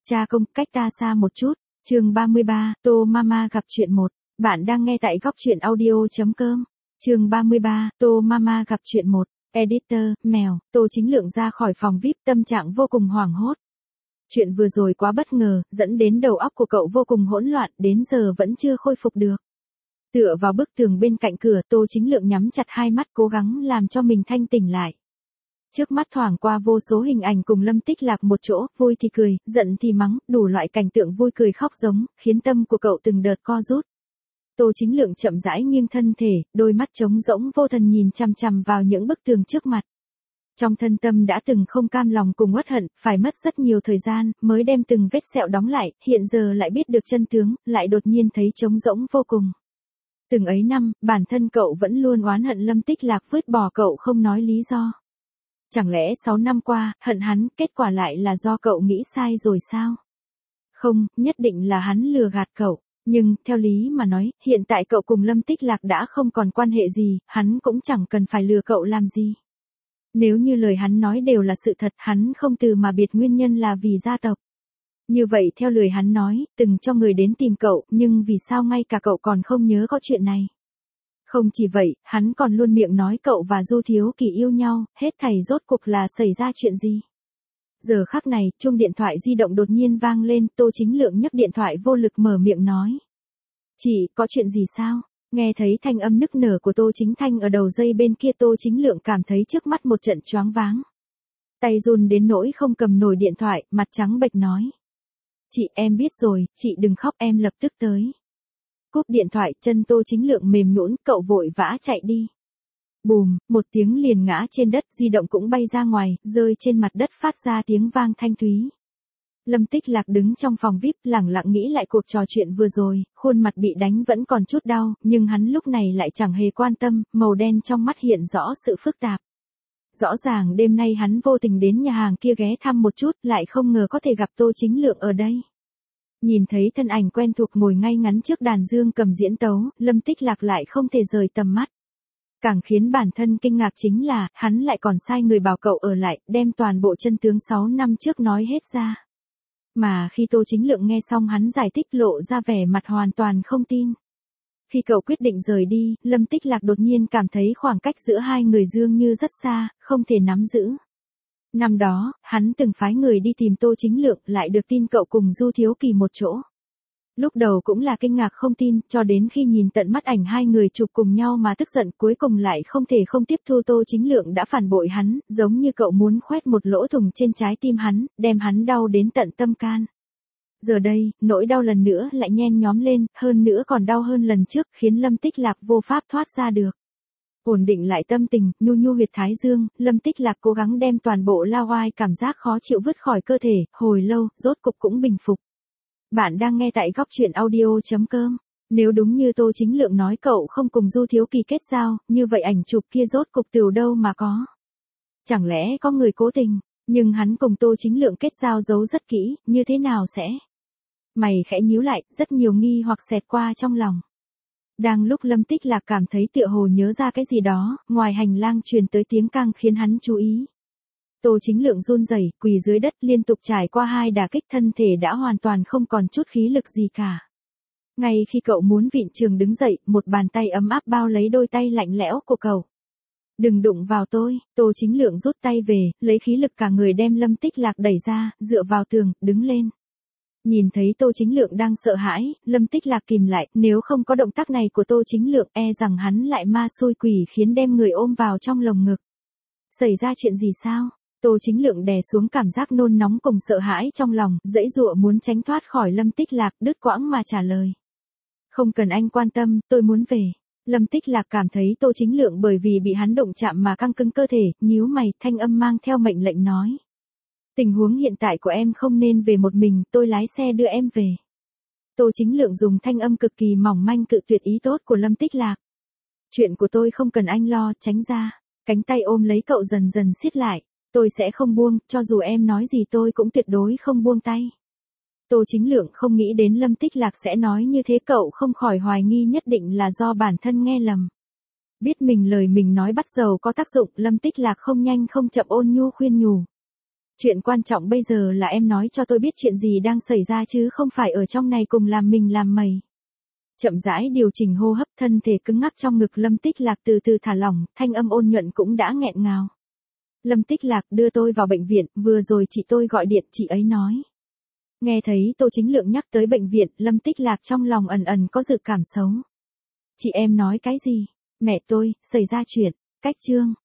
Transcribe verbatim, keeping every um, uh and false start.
Cha công, cách ta xa một chút. Chương ba mươi ba, Tô Mama gặp chuyện một. Bạn đang nghe tại góc truyện audio chấm com. Chương ba mươi ba, Tô Mama gặp chuyện một. Editor, mèo, Tô Chính Lượng ra khỏi phòng vi ai pi, tâm trạng vô cùng hoảng hốt. Chuyện vừa rồi quá bất ngờ, dẫn đến đầu óc của cậu vô cùng hỗn loạn, đến giờ vẫn chưa khôi phục được. Tựa vào bức tường bên cạnh cửa, Tô Chính Lượng nhắm chặt hai mắt cố gắng làm cho mình thanh tỉnh lại. Trước mắt thoảng qua vô số hình ảnh cùng Lâm Tích Lạc một chỗ, vui thì cười, giận thì mắng, đủ loại cảnh tượng vui cười khóc giống, khiến tâm của cậu từng đợt co rút. Tô Chính Lượng chậm rãi nghiêng thân thể, đôi mắt trống rỗng vô thần nhìn chằm chằm vào những bức tường trước mặt. Trong thân tâm đã từng không cam lòng cùng uất hận, phải mất rất nhiều thời gian, mới đem từng vết sẹo đóng lại, hiện giờ lại biết được chân tướng, lại đột nhiên thấy trống rỗng vô cùng. Từng ấy năm, bản thân cậu vẫn luôn oán hận Lâm Tích Lạc vứt bỏ cậu không nói lý do. Chẳng lẽ sáu năm qua, hận hắn, kết quả lại là do cậu nghĩ sai rồi sao? Không, nhất định là hắn lừa gạt cậu. Nhưng, theo lý mà nói, hiện tại cậu cùng Lâm Tích Lạc đã không còn quan hệ gì, hắn cũng chẳng cần phải lừa cậu làm gì. Nếu như lời hắn nói đều là sự thật, hắn không từ mà biệt nguyên nhân là vì gia tộc. Như vậy theo lời hắn nói, từng cho người đến tìm cậu, nhưng vì sao ngay cả cậu còn không nhớ có chuyện này? Không chỉ vậy, hắn còn luôn miệng nói cậu và Du Thiếu Kỳ yêu nhau, hết thảy rốt cuộc là xảy ra chuyện gì? Giờ khắc này, chuông điện thoại di động đột nhiên vang lên, Tô Chính Lượng nhấc điện thoại vô lực mở miệng nói. Chị, có chuyện gì sao? Nghe thấy thanh âm nức nở của Tô Chính Thanh ở đầu dây bên kia, Tô Chính Lượng cảm thấy trước mắt một trận choáng váng. Tay run đến nỗi không cầm nổi điện thoại, mặt trắng bệch nói. Chị, em biết rồi, chị đừng khóc, em lập tức tới. Cúp điện thoại, chân Tô Chính Lượng mềm nhũn, cậu vội vã chạy đi. Bùm, một tiếng liền ngã trên đất, di động cũng bay ra ngoài, rơi trên mặt đất phát ra tiếng vang thanh thúy. Lâm Tích Lạc đứng trong phòng vi ai pi, lẳng lặng nghĩ lại cuộc trò chuyện vừa rồi, khuôn mặt bị đánh vẫn còn chút đau, nhưng hắn lúc này lại chẳng hề quan tâm, màu đen trong mắt hiện rõ sự phức tạp. Rõ ràng đêm nay hắn vô tình đến nhà hàng kia ghé thăm một chút, lại không ngờ có thể gặp Tô Chính Lượng ở đây. Nhìn thấy thân ảnh quen thuộc ngồi ngay ngắn trước đàn dương cầm diễn tấu, Lâm Tích Lạc lại không thể rời tầm mắt. Càng khiến bản thân kinh ngạc chính là, hắn lại còn sai người bảo cậu ở lại, đem toàn bộ chân tướng sáu năm trước nói hết ra. Mà khi Tô Chính Lượng nghe xong hắn giải thích lộ ra vẻ mặt hoàn toàn không tin. Khi cậu quyết định rời đi, Lâm Tích Lạc đột nhiên cảm thấy khoảng cách giữa hai người dường như rất xa, không thể nắm giữ. Năm đó, hắn từng phái người đi tìm Tô Chính Lượng, lại được tin cậu cùng Du Thiếu Kỳ một chỗ. Lúc đầu cũng là kinh ngạc không tin, cho đến khi nhìn tận mắt ảnh hai người chụp cùng nhau mà tức giận, cuối cùng lại không thể không tiếp thu Tô Chính Lượng đã phản bội hắn, giống như cậu muốn khoét một lỗ thủng trên trái tim hắn, đem hắn đau đến tận tâm can. Giờ đây, nỗi đau lần nữa lại nhen nhóm lên, hơn nữa còn đau hơn lần trước, khiến Lâm Tích Lạc vô pháp thoát ra được. Ổn định lại tâm tình, nhu nhu huyệt thái dương, Lâm Tích Lạc cố gắng đem toàn bộ lao oai cảm giác khó chịu vứt khỏi cơ thể, hồi lâu, rốt cục cũng bình phục. Bạn đang nghe tại góc truyện audio chấm com. Nếu đúng như Tô Chính Lượng nói cậu không cùng Du Thiếu Kỳ kết giao, như vậy ảnh chụp kia rốt cục từ đâu mà có? Chẳng lẽ có người cố tình, nhưng hắn cùng Tô Chính Lượng kết giao giấu rất kỹ, như thế nào sẽ? Mày khẽ nhíu lại, rất nhiều nghi hoặc xẹt qua trong lòng. Đang lúc Lâm Tích Lạc cảm thấy tựa hồ nhớ ra cái gì đó, ngoài hành lang truyền tới tiếng cang khiến hắn chú ý. Tô Chính Lượng run rẩy, quỳ dưới đất liên tục trải qua hai đả kích, thân thể đã hoàn toàn không còn chút khí lực gì cả. Ngay khi cậu muốn vịn trường đứng dậy, một bàn tay ấm áp bao lấy đôi tay lạnh lẽo của cậu. Đừng đụng vào tôi, Tô Chính Lượng rút tay về, lấy khí lực cả người đem Lâm Tích Lạc đẩy ra, dựa vào tường, đứng lên. Nhìn thấy Tô Chính Lượng đang sợ hãi, Lâm Tích Lạc kìm lại, nếu không có động tác này của Tô Chính Lượng e rằng hắn lại ma xui quỷ khiến đem người ôm vào trong lồng ngực. Xảy ra chuyện gì sao? Tô Chính Lượng đè xuống cảm giác nôn nóng cùng sợ hãi trong lòng, dãy dụa muốn tránh thoát khỏi Lâm Tích Lạc, đứt quãng mà trả lời. Không cần anh quan tâm, tôi muốn về. Lâm Tích Lạc cảm thấy Tô Chính Lượng bởi vì bị hắn động chạm mà căng cứng cơ thể, nhíu mày, thanh âm mang theo mệnh lệnh nói. Tình huống hiện tại của em không nên về một mình, tôi lái xe đưa em về. Tô Chính Lượng dùng thanh âm cực kỳ mỏng manh cự tuyệt ý tốt của Lâm Tích Lạc. Chuyện của tôi không cần anh lo, tránh ra. Cánh tay ôm lấy cậu dần dần siết lại. Tôi sẽ không buông, cho dù em nói gì tôi cũng tuyệt đối không buông tay. Tô Chính Lượng không nghĩ đến Lâm Tích Lạc sẽ nói như thế, cậu không khỏi hoài nghi nhất định là do bản thân nghe lầm. Biết mình lời mình nói bắt dầu có tác dụng, Lâm Tích Lạc không nhanh không chậm ôn nhu khuyên nhủ. Chuyện quan trọng bây giờ là em nói cho tôi biết chuyện gì đang xảy ra chứ không phải ở trong này cùng làm mình làm mày. Chậm rãi điều chỉnh hô hấp, thân thể cứng ngắc trong ngực Lâm Tích Lạc từ từ thả lỏng, thanh âm ôn nhuận cũng đã nghẹn ngào. Lâm Tích Lạc đưa tôi vào bệnh viện, vừa rồi chị tôi gọi điện, chị ấy nói. Nghe thấy Tô Chính Lượng nhắc tới bệnh viện, Lâm Tích Lạc trong lòng ẩn ẩn có dự cảm xấu. Chị em nói cái gì? Mẹ tôi, xảy ra chuyện, cách chương.